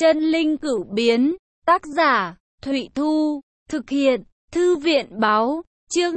Chân linh cửu biến, tác giả, Thụy Thu, thực hiện, Thư viện báo, chương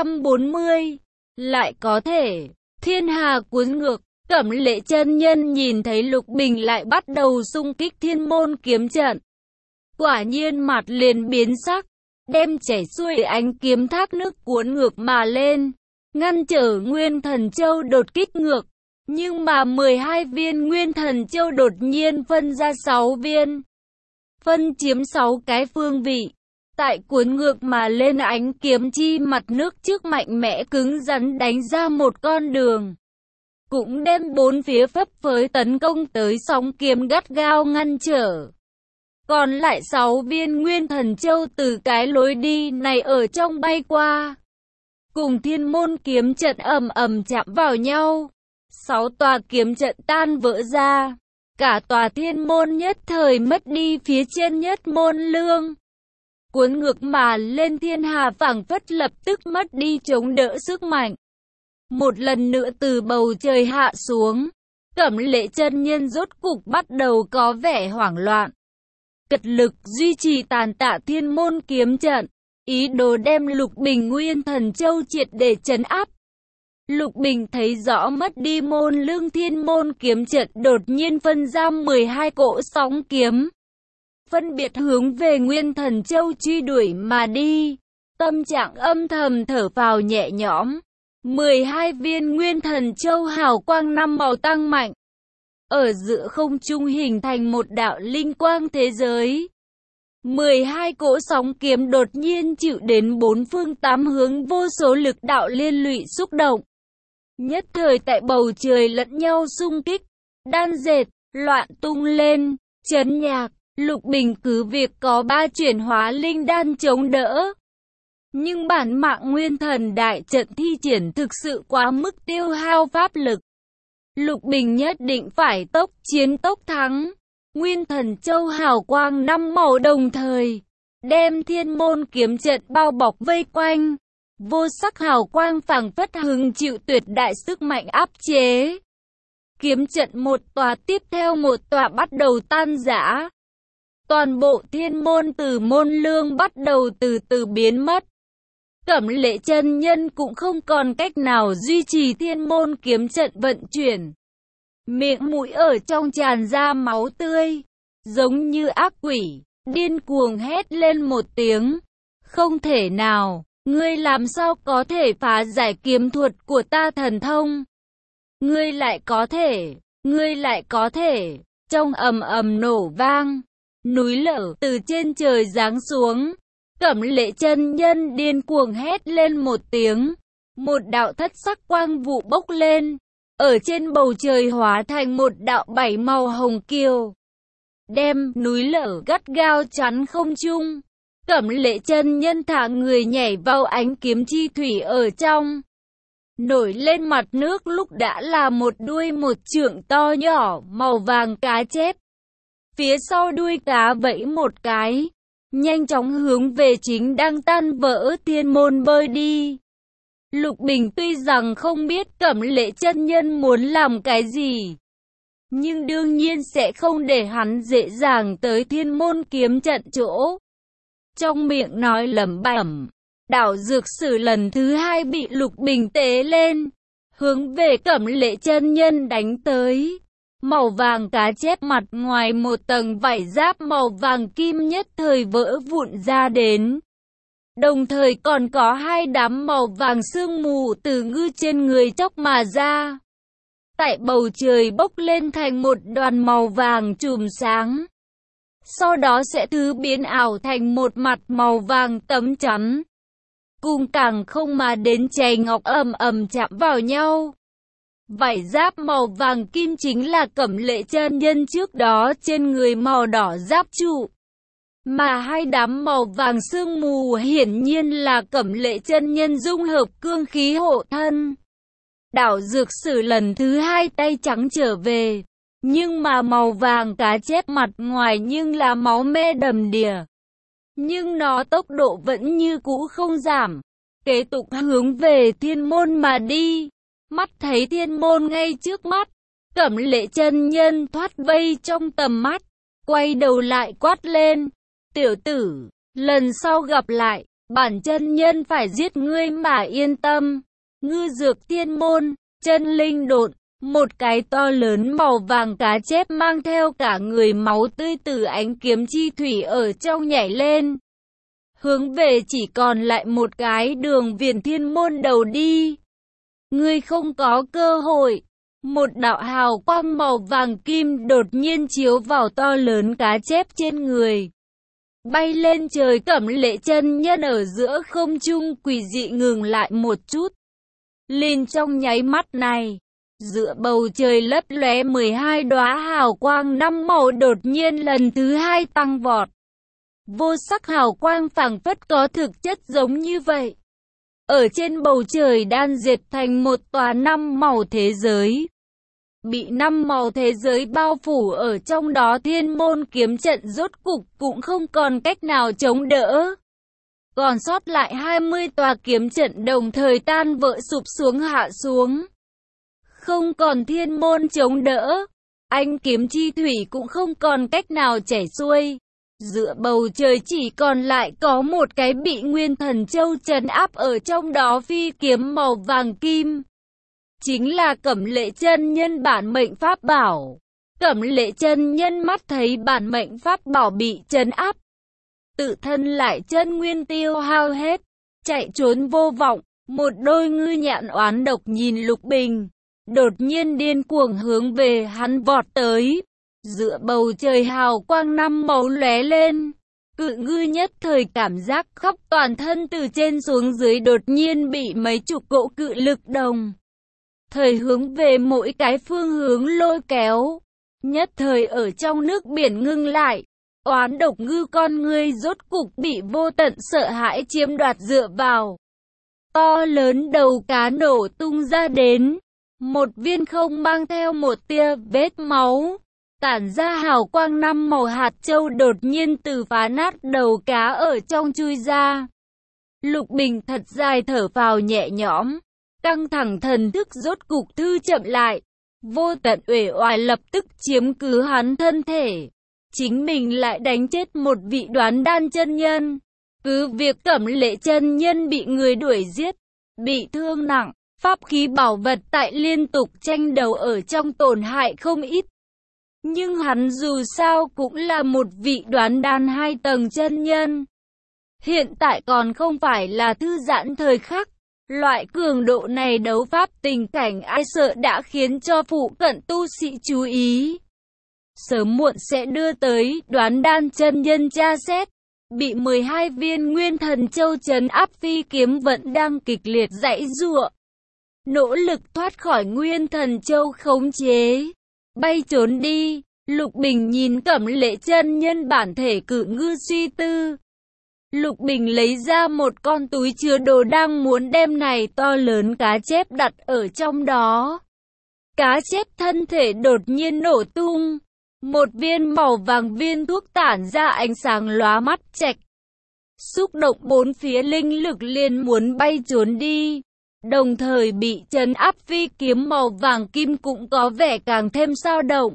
240. Lại có thể, thiên hà cuốn ngược, Cẩm Lệ chân nhân nhìn thấy Lục Bình lại bắt đầu xung kích thiên môn kiếm trận. Quả nhiên mặt liền biến sắc, đem chảy xuôi ánh kiếm thác nước cuốn ngược mà lên, ngăn trở Nguyên Thần Châu đột kích ngược. Nhưng mà 12 viên Nguyên Thần Châu đột nhiên phân ra 6 viên, phân chiếm 6 cái phương vị. Tại cuốn ngược mà lên ánh kiếm chi mặt nước trước mạnh mẽ cứng rắn đánh ra một con đường, cũng đem bốn phía phấp phới tấn công tới sóng kiếm gắt gao ngăn trở. Còn lại 6 viên Nguyên Thần Châu từ cái lối đi này ở trong bay qua, cùng thiên môn kiếm trận ầm ầm chạm vào nhau. 6 tòa kiếm trận tan vỡ ra, cả tòa thiên môn nhất thời mất đi phía trên nhất môn lương. Cuốn ngược mà lên thiên hà phảng phất lập tức mất đi chống đỡ sức mạnh. Một lần nữa từ bầu trời hạ xuống, Cẩm Lệ chân nhân rốt cục bắt đầu có vẻ hoảng loạn. Cật lực duy trì tàn tạ thiên môn kiếm trận, ý đồ đem Lục Bình Nguyên Thần Châu triệt để trấn áp. Lục Bình thấy rõ mất đi môn lương thiên môn kiếm trận đột nhiên phân ra 12 cỗ sóng kiếm, phân biệt hướng về Nguyên Thần Châu truy đuổi mà đi. Tâm trạng âm thầm thở phào nhẹ nhõm. 12 viên Nguyên Thần Châu hào quang 5 màu tăng mạnh, ở giữa không trung hình thành một đạo linh quang thế giới. 12 cỗ sóng kiếm đột nhiên chịu đến bốn phương tám hướng vô số lực đạo liên lụy xúc động. Nhất thời tại bầu trời lẫn nhau xung kích, đan dệt, loạn tung lên, chấn nhạc. Lục Bình cứ việc có 3 chuyển hóa linh đan chống đỡ, nhưng bản mạng Nguyên Thần đại trận thi triển thực sự quá mức tiêu hao pháp lực. Lục Bình nhất định phải tốc chiến tốc thắng. Nguyên Thần Châu hào quang 5 màu đồng thời đem thiên môn kiếm trận bao bọc vây quanh. Vô sắc hào quang phảng phất hứng chịu tuyệt đại sức mạnh áp chế. Kiếm trận một tòa tiếp theo một tòa bắt đầu tan rã. Toàn bộ thiên môn từ môn lương bắt đầu từ từ biến mất. Cẩm Lệ chân nhân cũng không còn cách nào duy trì thiên môn kiếm trận vận chuyển. Miệng mũi ở trong tràn ra máu tươi, giống như ác quỷ, điên cuồng hét lên một tiếng. Không thể nào, ngươi làm sao có thể phá giải kiếm thuật của ta thần thông? Ngươi lại có thể, trong ầm ầm nổ vang, núi lở từ trên trời giáng xuống. Cẩm Lệ chân nhân điên cuồng hét lên một tiếng, một đạo thất sắc quang vụ bốc lên, ở trên bầu trời hóa thành một đạo 7 màu hồng kiều, đem núi lở gắt gao chắn không trung. Cẩm Lệ chân nhân thả người nhảy vào ánh kiếm chi thủy ở trong. Nổi lên mặt nước lúc đã là một đuôi một trượng to nhỏ màu vàng cá chép. Phía sau đuôi cá vẫy một cái, nhanh chóng hướng về chính đang tan vỡ thiên môn bơi đi. Lục Bình tuy rằng không biết Cẩm Lệ chân nhân muốn làm cái gì, nhưng đương nhiên sẽ không để hắn dễ dàng tới thiên môn kiếm trận chỗ. Trong miệng nói lẩm bẩm, đảo dược sử lần thứ 2 bị Lục Bình tế lên, hướng về Cẩm Lệ chân nhân đánh tới. Màu vàng cá chép mặt ngoài một tầng vảy giáp màu vàng kim nhất thời vỡ vụn ra đến. Đồng thời còn có 2 đám màu vàng sương mù từ ngư trên người chóc mà ra. Tại bầu trời bốc lên thành một đoàn màu vàng chùm sáng. Sau đó sẽ thứ biến ảo thành một mặt màu vàng tấm chắn. Cùng càng không mà đến chày ngọc ầm ầm chạm vào nhau. Vảy giáp màu vàng kim chính là Cẩm Lệ chân nhân trước đó trên người màu đỏ giáp trụ. Mà 2 đám màu vàng sương mù hiển nhiên là Cẩm Lệ chân nhân dung hợp cương khí hộ thân. Đảo dược sử lần thứ 2 tay trắng trở về, nhưng mà màu vàng cá chép mặt ngoài nhưng là máu me đầm đìa. Nhưng nó tốc độ vẫn như cũ không giảm, kế tục hướng về thiên môn mà đi. Mắt thấy thiên môn ngay trước mắt, Cẩm Lệ chân nhân thoát vây trong tầm mắt, quay đầu lại quát lên, tiểu tử, lần sau gặp lại, bản chân nhân phải giết ngươi mà yên tâm. Ngư dược thiên môn, chân linh độn, một cái to lớn màu vàng cá chép mang theo cả người máu tươi từ ánh kiếm chi thủy ở trong nhảy lên. Hướng về chỉ còn lại một cái đường viền thiên môn đầu đi. Ngươi không có cơ hội. Một đạo hào quang màu vàng kim đột nhiên chiếu vào to lớn cá chép trên người. Bay lên trời, Cẩm Lệ chân nhân ở giữa không trung quỷ dị ngừng lại một chút. Liền trong nháy mắt này, giữa bầu trời lấp lóe 12 đóa hào quang 5 màu đột nhiên lần thứ hai tăng vọt. Vô sắc hào quang phảng phất có thực chất giống như vậy. Ở trên bầu trời đan dệt thành một tòa 5 màu thế giới. Bị 5 màu thế giới bao phủ ở trong đó, thiên môn kiếm trận rốt cục cũng không còn cách nào chống đỡ. Còn sót lại 20 tòa kiếm trận đồng thời tan vỡ sụp xuống hạ xuống. Không còn thiên môn chống đỡ, anh kiếm chi thủy cũng không còn cách nào chảy xuôi. Giữa bầu trời chỉ còn lại có một cái bị Nguyên Thần Châu trấn áp ở trong đó phi kiếm màu vàng kim. Chính là Cẩm Lệ chân nhân bản mệnh pháp bảo. Cẩm Lệ chân nhân mắt thấy bản mệnh pháp bảo bị trấn áp, tự thân lại chân nguyên tiêu hao hết, chạy trốn vô vọng. Một đôi ngư nhãn oán độc nhìn Lục Bình, đột nhiên điên cuồng hướng về hắn vọt tới. Giữa bầu trời hào quang 5 màu lóe lên, cự ngư nhất thời cảm giác khắp toàn thân từ trên xuống dưới đột nhiên bị mấy chục cỗ cự lực đồng thời hướng về mỗi cái phương hướng lôi kéo. Nhất thời ở trong nước biển ngưng lại, oán độc ngư con ngươi rốt cục bị vô tận sợ hãi chiếm đoạt, dựa vào to lớn đầu cá nổ tung ra đến. Một viên không mang theo một tia vết máu, tản ra hào quang 5 màu hạt châu đột nhiên từ phá nát đầu cá ở trong chui ra. Lục Bình thật dài thở phào nhẹ nhõm, căng thẳng thần thức rốt cục thư chậm lại. Vô tận uể oải lập tức chiếm cứ hắn thân thể. Chính mình lại đánh chết một vị đoán đan chân nhân. Cứ việc Cẩm Lệ chân nhân bị người đuổi giết, bị thương nặng, pháp khí bảo vật tại liên tục tranh đấu ở trong tổn hại không ít. Nhưng hắn dù sao cũng là một vị đoán đan 2 tầng chân nhân. Hiện tại còn không phải là thư giãn thời khắc. Loại cường độ này đấu pháp tình cảnh ai sợ đã khiến cho phụ cận tu sĩ chú ý. Sớm muộn sẽ đưa tới đoán đan chân nhân tra xét. Bị 12 viên Nguyên Thần Châu trấn áp phi kiếm vẫn đang kịch liệt giãy giụa, nỗ lực thoát khỏi Nguyên Thần Châu khống chế. Bay trốn đi. Lục Bình nhìn Cẩm Lệ chân nhân bản thể cự ngư suy tư. Lục Bình lấy ra một con túi chứa đồ đang muốn đem này to lớn cá chép đặt ở trong đó. Cá chép thân thể đột nhiên nổ tung. Một viên màu vàng viên thuốc tản ra ánh sáng lóa mắt chạch. Xúc động bốn phía linh lực liền muốn bay trốn đi. Đồng thời bị trấn áp phi kiếm màu vàng kim cũng có vẻ càng thêm dao động.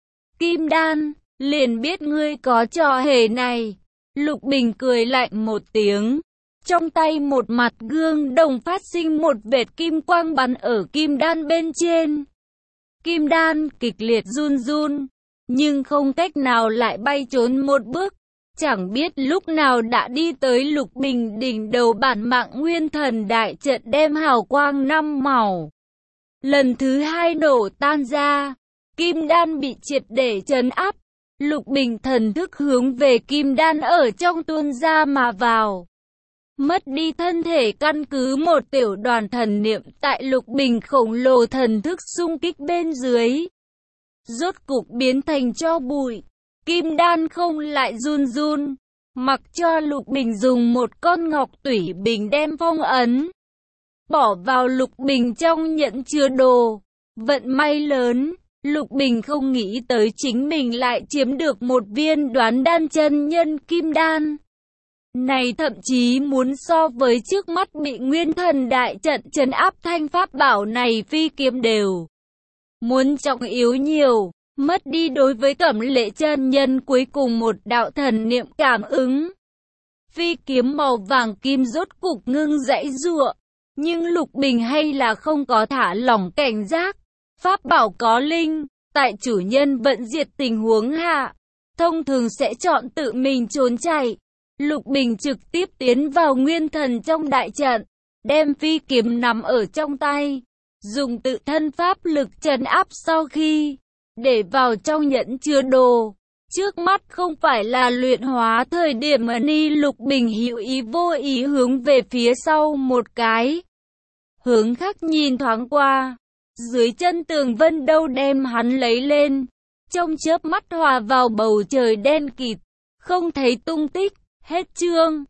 Kim đan, liền biết ngươi có trò hề này. Lục Bình cười lạnh một tiếng. Trong tay một mặt gương đồng phát sinh một vệt kim quang bắn ở kim đan bên trên. Kim đan kịch liệt run run, nhưng không cách nào lại bay trốn một bước. Chẳng biết lúc nào đã đi tới Lục Bình đỉnh đầu, bản mạng Nguyên Thần đại trận đem hào quang 5 màu lần thứ 2 nổ tan ra. Kim đan bị triệt để trấn áp. Lục Bình thần thức hướng về kim đan ở trong tuôn ra mà vào. Mất đi thân thể, căn cứ một tiểu đoàn thần niệm tại Lục Bình khổng lồ thần thức xung kích bên dưới, rốt cục biến thành tro bụi. Kim đan không lại run run, mặc cho Lục Bình dùng một con ngọc tủy bình đem phong ấn, bỏ vào Lục Bình trong nhẫn chứa đồ. Vận may lớn, Lục Bình không nghĩ tới chính mình lại chiếm được một viên đoán đan chân nhân kim đan. Này thậm chí muốn so với trước mắt bị Nguyên Thần đại trận trấn áp thanh pháp bảo này phi kiếm đều muốn trọng yếu nhiều. mất đi đối với Cẩm Lệ chân nhân cuối cùng một đạo thần niệm cảm ứng. Phi kiếm màu vàng kim rốt cục ngưng giãy giụa, nhưng Lục Bình hay là không có thả lỏng cảnh giác. Pháp bảo có linh, tại chủ nhân vận diệt tình huống hạ, thông thường sẽ chọn tự mình trốn chạy. Lục Bình trực tiếp tiến vào nguyên thần trong đại trận, đem phi kiếm nắm ở trong tay, dùng tự thân pháp lực trấn áp sau khi để vào trong nhẫn chứa đồ. Trước mắt không phải là luyện hóa thời điểm mà Lục Bình hữu ý vô ý hướng về phía sau một cái. Hướng khác nhìn thoáng qua, dưới chân tường vân đâu đem hắn lấy lên, trong chớp mắt hòa vào bầu trời đen kịt, không thấy tung tích. Hết chương.